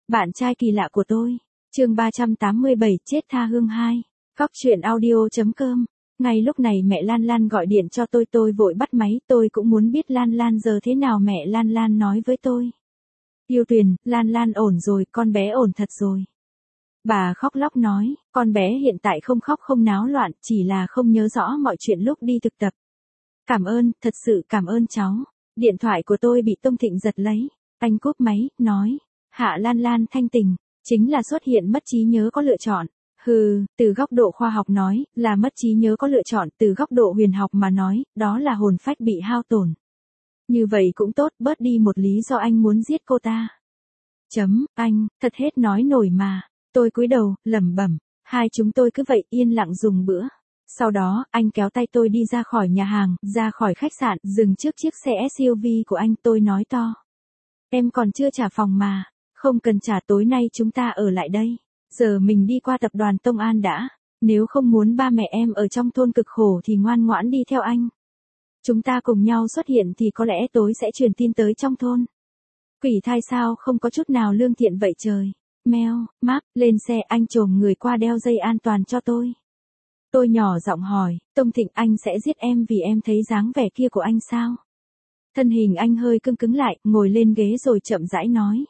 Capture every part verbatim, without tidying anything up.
Bạn trai kỳ lạ của tôi. Chương ba trăm tám mươi bảy, chết tha hương hai. Góc truyện audio chấm com. Ngay lúc này mẹ Lan Lan gọi điện cho tôi, tôi vội bắt máy, tôi cũng muốn biết Lan Lan giờ thế nào. Mẹ Lan Lan nói với tôi: Yêu Tuyền, Lan Lan ổn rồi, con bé ổn thật rồi. Bà khóc lóc nói, con bé hiện tại không khóc không náo loạn, chỉ là không nhớ rõ mọi chuyện lúc đi thực tập. Cảm ơn, thật sự cảm ơn cháu. Điện thoại của tôi bị Tông Thịnh giật lấy. Anh cúp máy, nói, hạ Lan Lan thanh tình, chính là xuất hiện mất trí nhớ có lựa chọn. Hừ, từ góc độ khoa học nói, là mất trí nhớ có lựa chọn, từ góc độ huyền học mà nói, đó là hồn phách bị hao tổn. Như vậy cũng tốt, bớt đi một lý do anh muốn giết cô ta. Chấm, anh, thật hết nói nổi mà. Tôi cúi đầu, lẩm bẩm, hai chúng tôi cứ vậy yên lặng dùng bữa. Sau đó, anh kéo tay tôi đi ra khỏi nhà hàng, ra khỏi khách sạn, dừng trước chiếc xe ét u vê của anh, tôi nói to. Em còn chưa trả phòng mà, không cần trả, tối nay chúng ta ở lại đây. Giờ mình đi qua tập đoàn Tông An đã, nếu không muốn ba mẹ em ở trong thôn cực khổ thì ngoan ngoãn đi theo anh. Chúng ta cùng nhau xuất hiện thì có lẽ tối sẽ truyền tin tới trong thôn. Quỷ thai sao không có chút nào lương thiện vậy trời. Meo, map, lên xe, anh chồm người qua đeo dây an toàn cho tôi. Tôi nhỏ giọng hỏi, Tông Thịnh, anh sẽ giết em vì em thấy dáng vẻ kia của anh sao? Thân hình anh hơi cứng cứng lại, ngồi lên ghế rồi chậm rãi nói.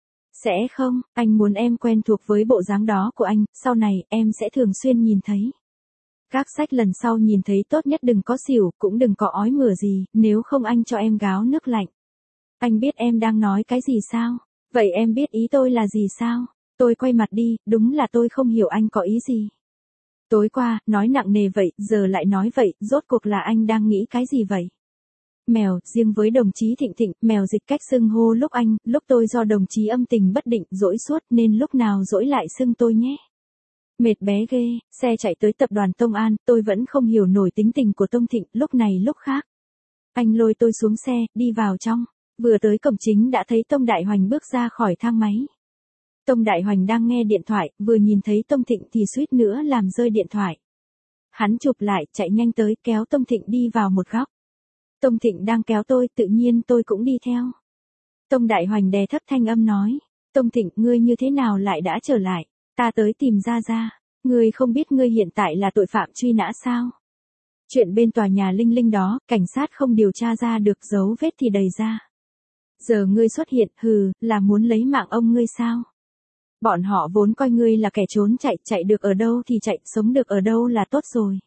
Sẽ không, anh muốn em quen thuộc với bộ dáng đó của anh, sau này em sẽ thường xuyên nhìn thấy. Các sách lần sau nhìn thấy tốt nhất đừng có xỉu, cũng đừng có ói mửa gì, nếu không anh cho em gáo nước lạnh. Anh biết em đang nói cái gì sao? Vậy em biết ý tôi là gì sao? Tôi quay mặt đi, đúng là tôi không hiểu anh có ý gì. Tối qua, nói nặng nề vậy, giờ lại nói vậy, rốt cuộc là anh đang nghĩ cái gì vậy? Mèo, riêng với đồng chí Thịnh Thịnh, mèo dịch cách xưng hô lúc anh, lúc tôi do đồng chí âm tình bất định, dỗi suốt nên lúc nào dỗi lại xưng tôi nhé. Mệt bé ghê, xe chạy tới tập đoàn Tông An, tôi vẫn không hiểu nổi tính tình của Tông Thịnh, lúc này lúc khác. Anh lôi tôi xuống xe, đi vào trong, vừa tới cổng chính đã thấy Tông Đại Hoành bước ra khỏi thang máy. Tông Đại Hoành đang nghe điện thoại, vừa nhìn thấy Tông Thịnh thì suýt nữa làm rơi điện thoại. Hắn chụp lại, chạy nhanh tới, kéo Tông Thịnh đi vào một góc. Tông Thịnh đang kéo tôi, tự nhiên tôi cũng đi theo. Tông Đại Hoành đè thấp thanh âm nói, Tông Thịnh, ngươi như thế nào lại đã trở lại? Ta tới tìm Gia Gia. Ngươi không biết ngươi hiện tại là tội phạm truy nã sao? Chuyện bên tòa nhà Linh Linh đó, cảnh sát không điều tra ra được, dấu vết thì đầy ra. Giờ ngươi xuất hiện, hừ, là muốn lấy mạng ông ngươi sao? Bọn họ vốn coi ngươi là kẻ trốn chạy, chạy được ở đâu thì chạy, sống được ở đâu là tốt rồi.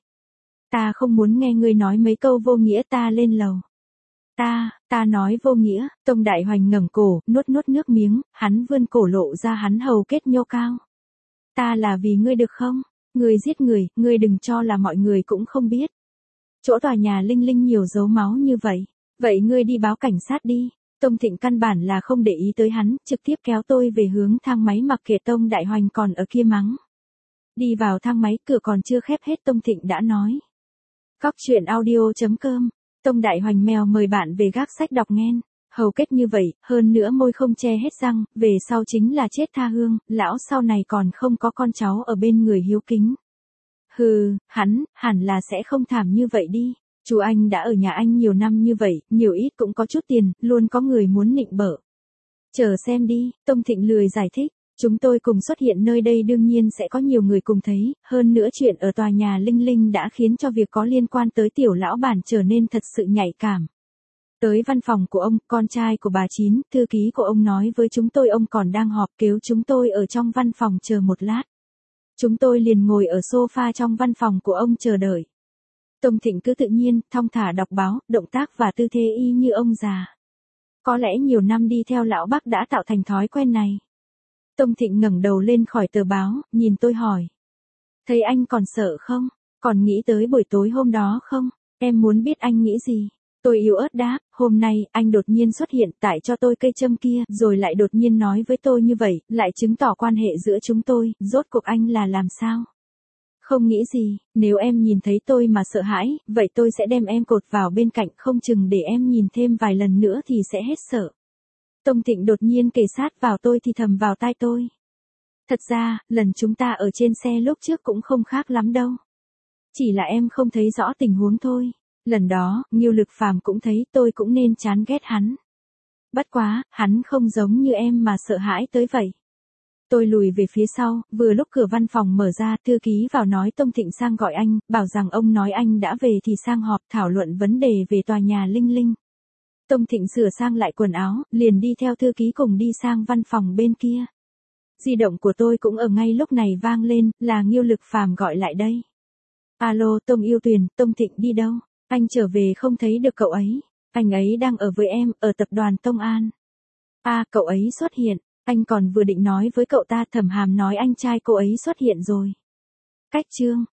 Ta không muốn nghe ngươi nói mấy câu vô nghĩa, ta lên lầu. Ta, ta nói vô nghĩa. Tông Đại Hoành ngẩng cổ, nuốt nuốt nước miếng, hắn vươn cổ lộ ra hắn hầu kết nhô cao. Ta là vì ngươi được không? Ngươi giết người, ngươi đừng cho là mọi người cũng không biết. Chỗ tòa nhà Linh Linh nhiều dấu máu như vậy. Vậy ngươi đi báo cảnh sát đi. Tông Thịnh căn bản là không để ý tới hắn, trực tiếp kéo tôi về hướng thang máy, mặc kệ Tông Đại Hoành còn ở kia mắng. Đi vào thang máy, cửa còn chưa khép hết Tông Thịnh đã nói. Góc truyện audio chấm com. Tông Đại Hoành mèo mời bạn về gác sách đọc nghe. Hầu kết như vậy, hơn nữa môi không che hết răng, về sau chính là chết tha hương, lão sau này còn không có con cháu ở bên người hiếu kính. Hừ, hắn, hẳn là sẽ không thảm như vậy đi. Chú anh đã ở nhà anh nhiều năm như vậy, nhiều ít cũng có chút tiền, luôn có người muốn nịnh bợ. Chờ xem đi, Tông Thịnh lười giải thích. Chúng tôi cùng xuất hiện nơi đây đương nhiên sẽ có nhiều người cùng thấy, hơn nữa chuyện ở tòa nhà Linh Linh đã khiến cho việc có liên quan tới tiểu lão bản trở nên thật sự nhạy cảm. Tới văn phòng của ông, con trai của bà Chín, thư ký của ông nói với chúng tôi ông còn đang họp, kêu chúng tôi ở trong văn phòng chờ một lát. Chúng tôi liền ngồi ở sofa trong văn phòng của ông chờ đợi. Tông Thịnh cứ tự nhiên, thong thả đọc báo, động tác và tư thế y như ông già. Có lẽ nhiều năm đi theo lão Bắc đã tạo thành thói quen này. Tông Thịnh ngẩng đầu lên khỏi tờ báo, nhìn tôi hỏi. Thấy anh còn sợ không? Còn nghĩ tới buổi tối hôm đó không? Em muốn biết anh nghĩ gì? Tôi yếu ớt đáp, hôm nay, anh đột nhiên xuất hiện, tải cho tôi cây châm kia, rồi lại đột nhiên nói với tôi như vậy, lại chứng tỏ quan hệ giữa chúng tôi, rốt cuộc anh là làm sao? Không nghĩ gì, nếu em nhìn thấy tôi mà sợ hãi, vậy tôi sẽ đem em cột vào bên cạnh, không chừng để em nhìn thêm vài lần nữa thì sẽ hết sợ. Tông Thịnh đột nhiên kề sát vào tôi thì thầm vào tai tôi. Thật ra, lần chúng ta ở trên xe lúc trước cũng không khác lắm đâu. Chỉ là em không thấy rõ tình huống thôi. Lần đó, Ngưu Lực Phàm cũng thấy, tôi cũng nên chán ghét hắn. Bất quá, hắn không giống như em mà sợ hãi tới vậy. Tôi lùi về phía sau, vừa lúc cửa văn phòng mở ra, thư ký vào nói Tông Thịnh sang gọi anh, bảo rằng ông nói anh đã về thì sang họp thảo luận vấn đề về tòa nhà Linh Linh. Tông Thịnh sửa sang lại quần áo, liền đi theo thư ký cùng đi sang văn phòng bên kia. Di động của tôi cũng ở ngay lúc này vang lên, là Nghiêu Lực Phàm gọi lại đây. Alo, Tông Yêu Tuyền, Tông Thịnh đi đâu? Anh trở về không thấy được cậu ấy. Anh ấy đang ở với em, ở tập đoàn Tông An. À, cậu ấy xuất hiện. Anh còn vừa định nói với cậu ta, Thẩm Hàm nói anh trai cô ấy xuất hiện rồi. Cách chương.